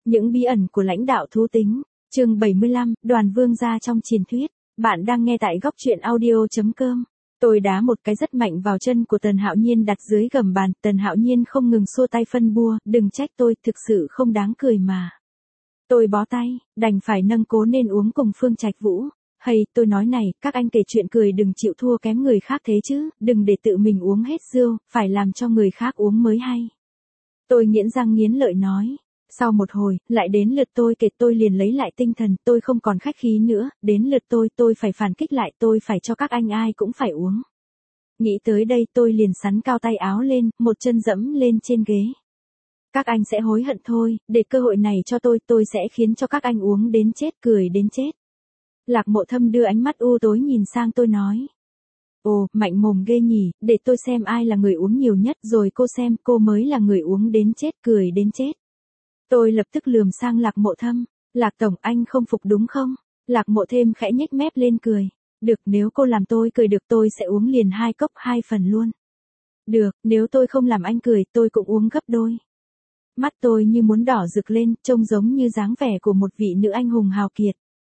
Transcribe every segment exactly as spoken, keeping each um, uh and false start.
Những bí ẩn của lãnh đạo thú tính, chương bảy mươi lăm, Đoàn Vương gia trong truyền thuyết. Bạn đang nghe tại góc truyện audio chấm com. Tôi đá một cái rất mạnh vào chân của Tần Hạo Nhiên đặt dưới gầm bàn, Tần Hạo Nhiên không ngừng xua tay phân bua, đừng trách tôi, thực sự không đáng cười mà. Tôi bó tay, đành phải nâng cố nên uống cùng Phương Trạch Vũ. Hay, tôi nói này, các anh kể chuyện cười đừng chịu thua kém người khác thế chứ, đừng để tự mình uống hết rượu, phải làm cho người khác uống mới hay. Tôi nghiến răng nghiến lợi nói. Sau một hồi, lại đến lượt tôi kể, tôi liền lấy lại tinh thần, tôi không còn khách khí nữa, đến lượt tôi, tôi phải phản kích lại, tôi phải cho các anh ai cũng phải uống. Nghĩ tới đây tôi liền sắn cao tay áo lên, một chân dẫm lên trên ghế. Các anh sẽ hối hận thôi, để cơ hội này cho tôi, tôi sẽ khiến cho các anh uống đến chết, cười đến chết. Lạc Mộ Thâm đưa ánh mắt u tối nhìn sang tôi nói. Ồ, mạnh mồm ghê nhỉ, để tôi xem ai là người uống nhiều nhất, rồi cô xem, cô mới là người uống đến chết, cười đến chết. Tôi lập tức lườm sang Lạc Mộ Thâm, Lạc Tổng anh không phục đúng không? Lạc Mộ Thêm khẽ nhếch mép lên cười. Được, nếu cô làm tôi cười được tôi sẽ uống liền hai cốc hai phần luôn. Được, nếu tôi không làm anh cười tôi cũng uống gấp đôi. Mắt tôi như muốn đỏ rực lên, trông giống như dáng vẻ của một vị nữ anh hùng hào kiệt.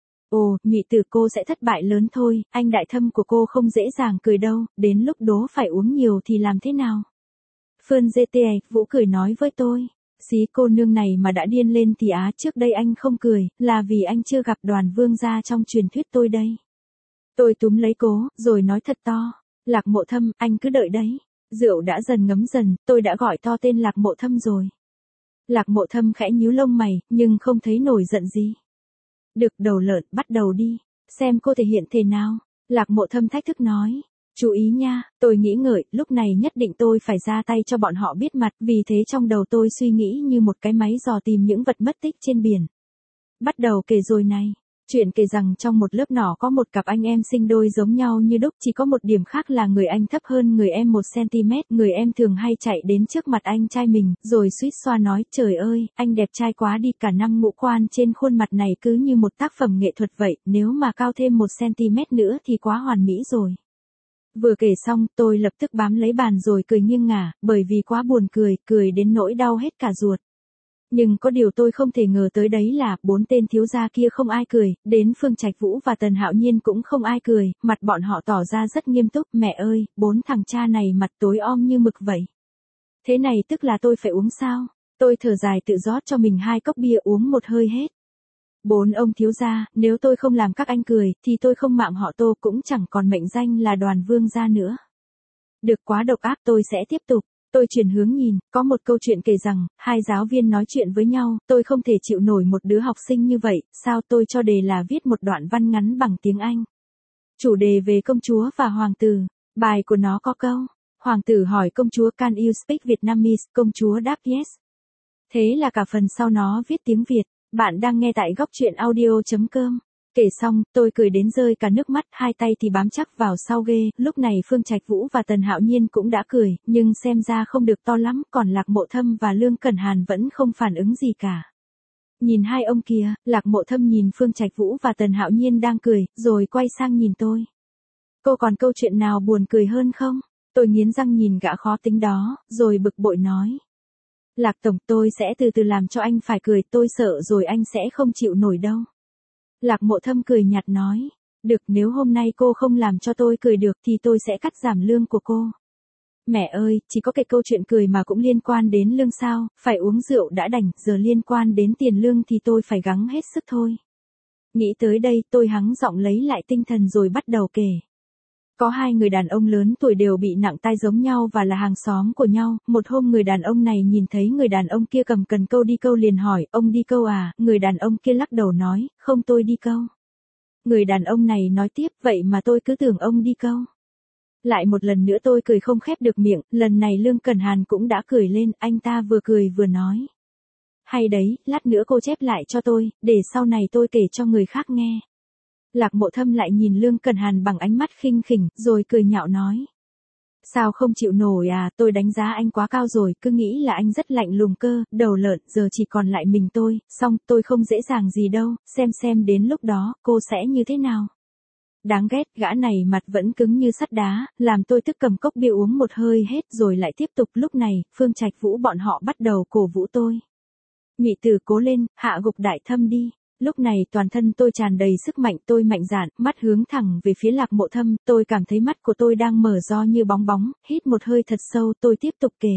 Ồ, nhụy tử cô sẽ thất bại lớn thôi, anh Đại Thâm của cô không dễ dàng cười đâu, đến lúc đó phải uống nhiều thì làm thế nào? Phương giê tê Vũ cười nói với tôi. Xí cô nương này mà đã điên lên thì á, trước đây anh không cười, là vì anh chưa gặp Đoàn Vương gia trong truyền thuyết tôi đây. Tôi túm lấy cố, rồi nói thật to. Lạc Mộ Thâm, anh cứ đợi đấy. Rượu đã dần ngấm dần, tôi đã gọi to tên Lạc Mộ Thâm rồi. Lạc Mộ Thâm khẽ nhíu lông mày, nhưng không thấy nổi giận gì. Được, đầu lợn, bắt đầu đi. Xem cô thể hiện thế nào. Lạc Mộ Thâm thách thức nói. Chú ý nha, tôi nghĩ ngợi, lúc này nhất định tôi phải ra tay cho bọn họ biết mặt, vì thế trong đầu tôi suy nghĩ như một cái máy dò tìm những vật mất tích trên biển. Bắt đầu kể rồi này. Chuyện kể rằng trong một lớp nhỏ có một cặp anh em sinh đôi giống nhau như đúc, chỉ có một điểm khác là người anh thấp hơn người em một xăng-ti-mét, người em thường hay chạy đến trước mặt anh trai mình, rồi suýt xoa nói, trời ơi, anh đẹp trai quá đi, cả năm ngũ quan trên khuôn mặt này cứ như một tác phẩm nghệ thuật vậy, nếu mà cao thêm một xăng-ti-mét nữa thì quá hoàn mỹ rồi. Vừa kể xong, tôi lập tức bám lấy bàn rồi cười nghiêng ngả, bởi vì quá buồn cười, cười đến nỗi đau hết cả ruột. Nhưng có điều tôi không thể ngờ tới đấy là, bốn tên thiếu gia kia không ai cười, đến Phương Trạch Vũ và Tần Hạo Nhiên cũng không ai cười, mặt bọn họ tỏ ra rất nghiêm túc, mẹ ơi, bốn thằng cha này mặt tối om như mực vậy. Thế này tức là tôi phải uống sao? Tôi thở dài tự rót cho mình hai cốc bia uống một hơi hết. Bốn ông thiếu gia, nếu tôi không làm các anh cười, thì tôi không mạng họ Tô cũng chẳng còn mệnh danh là Đoàn Vương gia nữa. Được, quá độc ác, tôi sẽ tiếp tục. Tôi chuyển hướng nhìn, có một câu chuyện kể rằng, hai giáo viên nói chuyện với nhau, tôi không thể chịu nổi một đứa học sinh như vậy, sao tôi cho đề là viết một đoạn văn ngắn bằng tiếng Anh. Chủ đề về công chúa và hoàng tử, bài của nó có câu, hoàng tử hỏi công chúa can you speak Vietnamese, công chúa đáp yes. Thế là cả phần sau nó viết tiếng Việt. Bạn đang nghe tại góc truyện audio chấm com. Kể xong, tôi cười đến rơi cả nước mắt, hai tay thì bám chắc vào sau ghê, lúc này Phương Trạch Vũ và Tần Hạo Nhiên cũng đã cười, nhưng xem ra không được to lắm, còn Lạc Mộ Thâm và Lương Cẩn Hàn vẫn không phản ứng gì cả. Nhìn hai ông kia, Lạc Mộ Thâm nhìn Phương Trạch Vũ và Tần Hạo Nhiên đang cười, rồi quay sang nhìn tôi. Cô còn câu chuyện nào buồn cười hơn không? Tôi nghiến răng nhìn gã khó tính đó, rồi bực bội nói. Lạc Tổng, tôi sẽ từ từ làm cho anh phải cười, tôi sợ rồi anh sẽ không chịu nổi đâu. Lạc Mộ Thâm cười nhạt nói, được, nếu hôm nay cô không làm cho tôi cười được thì tôi sẽ cắt giảm lương của cô. Mẹ ơi, chỉ có cái câu chuyện cười mà cũng liên quan đến lương sao, phải uống rượu đã đành, giờ liên quan đến tiền lương thì tôi phải gắng hết sức thôi. Nghĩ tới đây, tôi hắng giọng lấy lại tinh thần rồi bắt đầu kể. Có hai người đàn ông lớn tuổi đều bị nặng tai giống nhau và là hàng xóm của nhau, một hôm người đàn ông này nhìn thấy người đàn ông kia cầm cần câu đi câu liền hỏi, ông đi câu à, người đàn ông kia lắc đầu nói, không tôi đi câu. Người đàn ông này nói tiếp, vậy mà tôi cứ tưởng ông đi câu. Lại một lần nữa tôi cười không khép được miệng, lần này Lương Cẩn Hàn cũng đã cười lên, anh ta vừa cười vừa nói. Hay đấy, lát nữa cô chép lại cho tôi, để sau này tôi kể cho người khác nghe. Lạc Mộ Thâm lại nhìn Lương Cẩn Hàn bằng ánh mắt khinh khỉnh, rồi cười nhạo nói. Sao không chịu nổi à, tôi đánh giá anh quá cao rồi, cứ nghĩ là anh rất lạnh lùng cơ, đầu lợn, giờ chỉ còn lại mình tôi, xong, tôi không dễ dàng gì đâu, xem xem đến lúc đó, cô sẽ như thế nào. Đáng ghét, gã này mặt vẫn cứng như sắt đá, làm tôi tức cầm cốc bia uống một hơi hết rồi lại tiếp tục. Lúc này, Phương Trạch Vũ bọn họ bắt đầu cổ vũ tôi. Nhụy Tử cố lên, hạ gục Đại Thâm đi. Lúc này toàn thân tôi tràn đầy sức mạnh, tôi mạnh dạn, mắt hướng thẳng về phía Lạc Mộ Thâm, tôi cảm thấy mắt của tôi đang mở to như bóng bóng, hít một hơi thật sâu, tôi tiếp tục kể.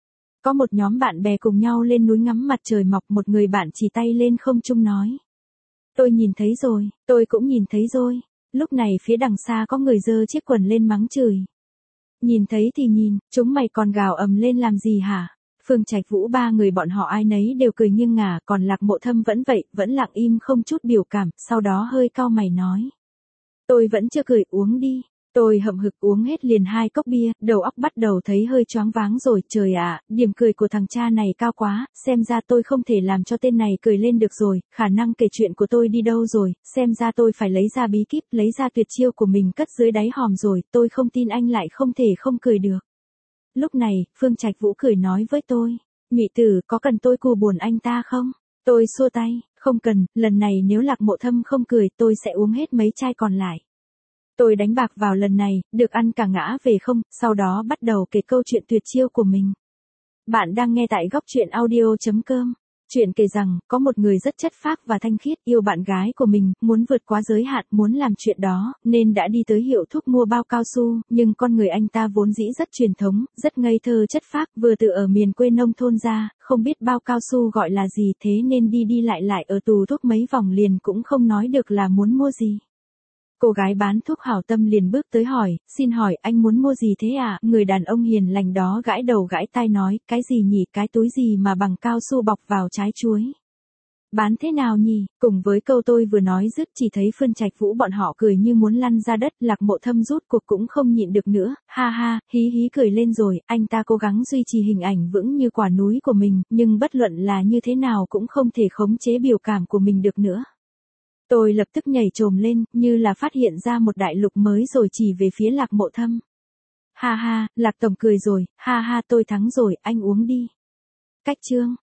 Có một nhóm bạn bè cùng nhau lên núi ngắm mặt trời mọc, một người bạn chỉ tay lên không trung nói. Tôi nhìn thấy rồi, tôi cũng nhìn thấy rồi. Lúc này phía đằng xa có người giơ chiếc quần lên mắng chửi. Nhìn thấy thì nhìn, chúng mày còn gào ầm lên làm gì hả? Phương Trạch Vũ ba người bọn họ ai nấy đều cười nghiêng ngả, còn Lạc Mộ Thâm vẫn vậy, vẫn lặng im không chút biểu cảm, sau đó hơi cau mày nói. Tôi vẫn chưa cười, uống đi. Tôi hậm hực uống hết liền hai cốc bia, đầu óc bắt đầu thấy hơi choáng váng rồi, trời ạ, điểm cười của thằng cha này cao quá, xem ra tôi không thể làm cho tên này cười lên được rồi, khả năng kể chuyện của tôi đi đâu rồi, xem ra tôi phải lấy ra bí kíp, lấy ra tuyệt chiêu của mình cất dưới đáy hòm rồi, tôi không tin anh lại không thể không cười được. Lúc này, Phương Trạch Vũ cười nói với tôi, Nhụy Tử, có cần tôi cù buồn anh ta không? Tôi xua tay, không cần, lần này nếu Lạc Mộ Thâm không cười, tôi sẽ uống hết mấy chai còn lại. Tôi đánh bạc vào lần này, được ăn cả ngã về không, sau đó bắt đầu kể câu chuyện tuyệt chiêu của mình. Bạn đang nghe tại góc truyện audio chấm com. Chuyện kể rằng, có một người rất chất phác và thanh khiết, yêu bạn gái của mình, muốn vượt quá giới hạn, muốn làm chuyện đó, nên đã đi tới hiệu thuốc mua bao cao su, nhưng con người anh ta vốn dĩ rất truyền thống, rất ngây thơ chất phác, vừa từ ở miền quê nông thôn ra, không biết bao cao su gọi là gì, thế nên đi đi lại lại ở tù thuốc mấy vòng liền cũng không nói được là muốn mua gì. Cô gái bán thuốc hảo tâm liền bước tới hỏi, xin hỏi anh muốn mua gì thế ạ? À? Người đàn ông hiền lành đó gãi đầu gãi tai nói, cái gì nhỉ, cái túi gì mà bằng cao su bọc vào trái chuối? Bán thế nào nhỉ? Cùng với câu tôi vừa nói dứt chỉ thấy Phương Trạch Vũ bọn họ cười như muốn lăn ra đất, Lạc Mộ Thâm rút cuộc cũng không nhịn được nữa, ha ha, hí hí cười lên rồi, anh ta cố gắng duy trì hình ảnh vững như quả núi của mình, nhưng bất luận là như thế nào cũng không thể khống chế biểu cảm của mình được nữa. Tôi lập tức nhảy trồm lên, như là phát hiện ra một đại lục mới rồi chỉ về phía Lạc Mộ Thâm. Ha ha, Lạc Tổng cười rồi, ha ha tôi thắng rồi, anh uống đi. Cách chương.